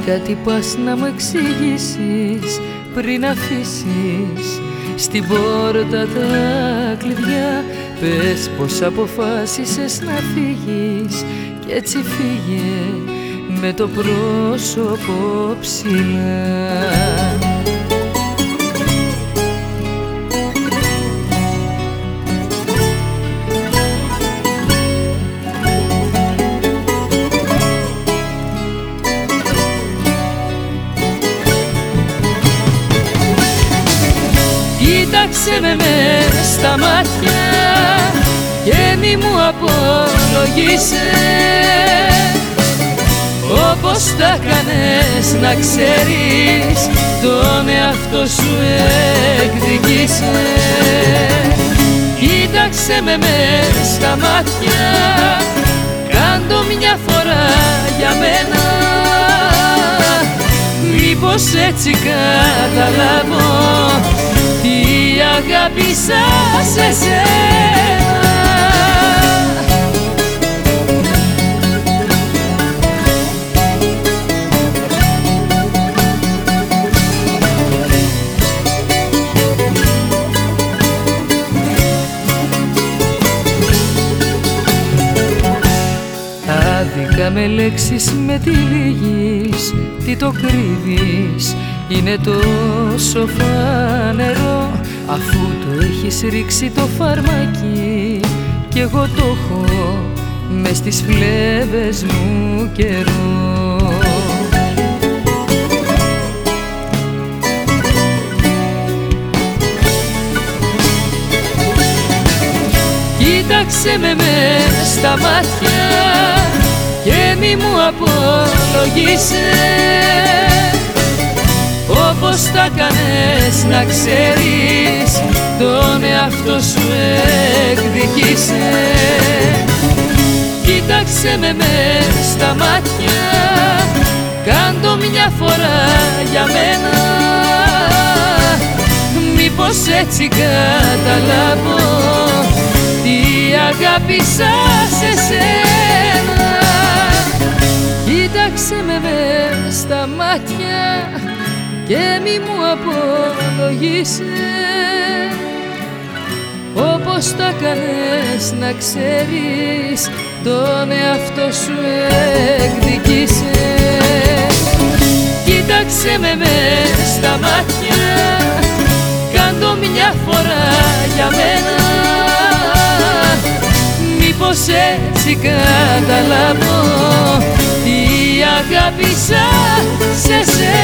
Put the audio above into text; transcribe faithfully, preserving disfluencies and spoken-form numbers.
κάτι πας να μου εξηγήσεις πριν αφήσεις στην πόρτα τα κλειδιά. Πες πως αποφάσισες να φύγεις κι έτσι φύγε με το πρόσωπο ψηλά. Κοίταξε με μες στα μάτια και μη μου απολογίσες όπως τα κάνες, να ξέρεις τον εαυτό σου εκδικήσες. Κοίταξε με μες στα μάτια, κάντο μια φορά για μένα, μήπως έτσι καταλάβω τι αγάπησα σε σένα. Άδικα με λέξεις με τυλίγεις, τι το κρύβεις, είναι τόσο φανερό, αφού το έχεις ρίξει το φαρμάκι κι εγώ το έχω μες στις φλέβες μου καιρό. Κοίταξε με μες στα μάτια και μη μου απολογίσες όπως τα κάνες, να ξέρεις τον εαυτό σου εκδικήσες. Κοίταξε με μες στα μάτια, κάντο μια φορά για μένα, μήπως έτσι καταλάβω τι αγάπησα σε σένα. Κοίταξε με μες στα μάτια και μη μου απολογίσες όπως τα κάνες, να ξέρεις τον εαυτό σου εκδικήσες. Κοίταξε με μες στα μάτια, κάντο μια φορά για μένα, μήπως έτσι καταλάβω τι αγάπησα σε σένα.